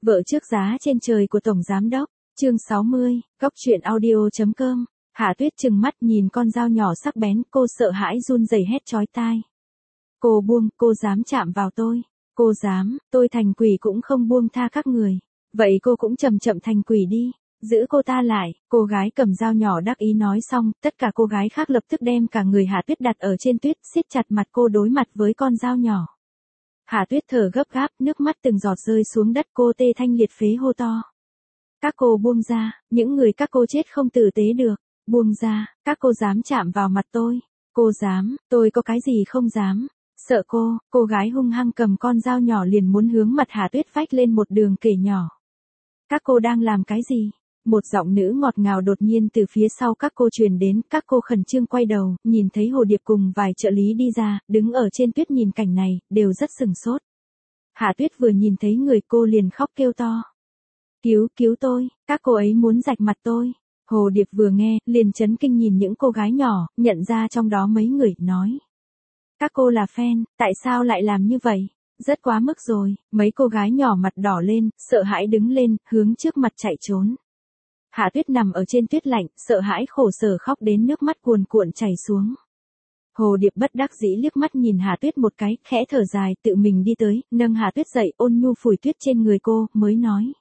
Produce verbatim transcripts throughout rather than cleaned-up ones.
Vợ trước giá trên trời của Tổng Giám Đốc, chương sáu mươi, Góc truyện audio chấm com. Hạ Tuyết trừng mắt nhìn con dao nhỏ sắc bén, cô sợ hãi run rẩy hét chói tai. Cô buông, cô dám chạm vào tôi. Cô dám, tôi thành quỷ cũng không buông tha các người. Vậy cô cũng chậm chậm thành quỷ đi. Giữ cô ta lại, cô gái cầm dao nhỏ đắc ý nói xong, tất cả cô gái khác lập tức đem cả người Hạ Tuyết đặt ở trên tuyết, siết chặt mặt cô đối mặt với con dao nhỏ. Hạ Tuyết thở gấp gáp, nước mắt từng giọt rơi xuống đất, cô tê thanh liệt phế hô to. Các cô buông ra, những người các cô chết không tử tế được, buông ra, các cô dám chạm vào mặt tôi. Cô dám, tôi có cái gì không dám. Sợ cô, cô gái hung hăng cầm con dao nhỏ liền muốn hướng mặt Hạ Tuyết vách lên một đường kể nhỏ. Các cô đang làm cái gì? Một giọng nữ ngọt ngào đột nhiên từ phía sau các cô truyền đến, các cô khẩn trương quay đầu, nhìn thấy Hồ Điệp cùng vài trợ lý đi ra, đứng ở trên tuyết nhìn cảnh này, đều rất sừng sốt. Hạ Tuyết vừa nhìn thấy người cô liền khóc kêu to. Cứu, cứu tôi, các cô ấy muốn rạch mặt tôi. Hồ Điệp vừa nghe, liền chấn kinh nhìn những cô gái nhỏ, nhận ra trong đó mấy người, nói. Các cô là fan, tại sao lại làm như vậy? Rất quá mức rồi, mấy cô gái nhỏ mặt đỏ lên, sợ hãi đứng lên, hướng trước mặt chạy trốn. Hạ Tuyết nằm ở trên tuyết lạnh, sợ hãi khổ sở khóc đến nước mắt cuồn cuộn chảy xuống. Hồ Điệp bất đắc dĩ liếc mắt nhìn Hạ Tuyết một cái, khẽ thở dài, tự mình đi tới, nâng Hạ Tuyết dậy, ôn nhu phủi tuyết trên người cô, mới nói.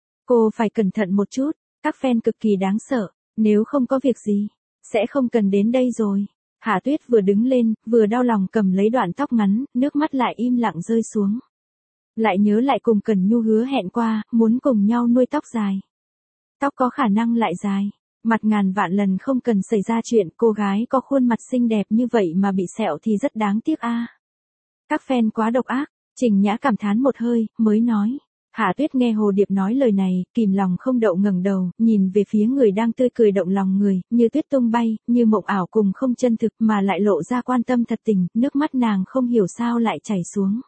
Cô phải cẩn thận một chút, các fan cực kỳ đáng sợ, nếu không có việc gì, sẽ không cần đến đây rồi. Hạ Tuyết vừa đứng lên, vừa đau lòng cầm lấy đoạn tóc ngắn, nước mắt lại im lặng rơi xuống. Lại nhớ lại cùng Cần Nhu hứa hẹn qua, muốn cùng nhau nuôi tóc dài. Tóc có khả năng lại dài, mặt ngàn vạn lần không cần xảy ra chuyện, cô gái có khuôn mặt xinh đẹp như vậy mà bị sẹo thì rất đáng tiếc a. À. Các fan quá độc ác, Trình Nhã cảm thán một hơi, mới nói. Hạ Tuyết nghe Hồ Điệp nói lời này, kìm lòng không đậu ngẩng đầu, nhìn về phía người đang tươi cười động lòng người, như tuyết tung bay, như mộng ảo cùng không chân thực mà lại lộ ra quan tâm thật tình, nước mắt nàng không hiểu sao lại chảy xuống.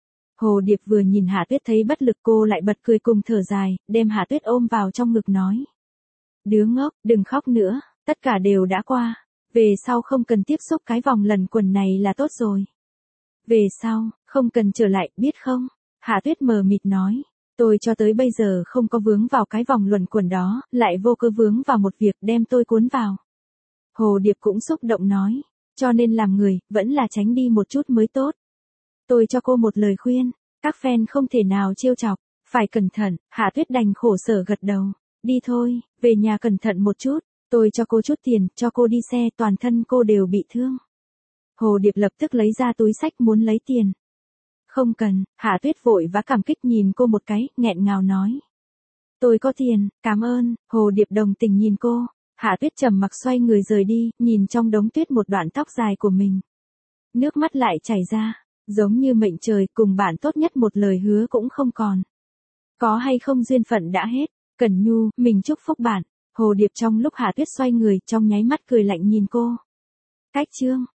Hồ Điệp vừa nhìn Hạ Tuyết thấy bất lực cô lại bật cười cùng thở dài, đem Hạ Tuyết ôm vào trong ngực nói. Đứa ngốc, đừng khóc nữa, tất cả đều đã qua. Về sau không cần tiếp xúc cái vòng lần quần này là tốt rồi. Về sau, không cần trở lại, biết không? Hạ Tuyết mờ mịt nói. Tôi cho tới bây giờ không có vướng vào cái vòng luẩn quẩn đó, lại vô cơ vướng vào một việc đem tôi cuốn vào. Hồ Điệp cũng xúc động nói. Cho nên làm người, vẫn là tránh đi một chút mới tốt. Tôi cho cô một lời khuyên, các fan không thể nào trêu chọc, phải cẩn thận. Hạ Tuyết đành khổ sở gật đầu. Đi thôi, về nhà cẩn thận một chút, tôi cho cô chút tiền, cho cô đi xe, toàn thân cô đều bị thương. Hồ Điệp lập tức lấy ra túi xách muốn lấy tiền. Không cần, Hạ Tuyết vội vã cảm kích nhìn cô một cái, nghẹn ngào nói. Tôi có tiền, cảm ơn. Hồ Điệp đồng tình nhìn cô. Hạ Tuyết trầm mặc xoay người rời đi, nhìn trong đống tuyết một đoạn tóc dài của mình. Nước mắt lại chảy ra. Giống như mệnh trời, cùng bạn tốt nhất một lời hứa cũng không còn. Có hay không duyên phận đã hết. Cần Nhu, mình chúc phúc bạn. Hồ Điệp trong lúc Hạ Tuyết xoay người, trong nháy mắt cười lạnh nhìn cô. Cách chương.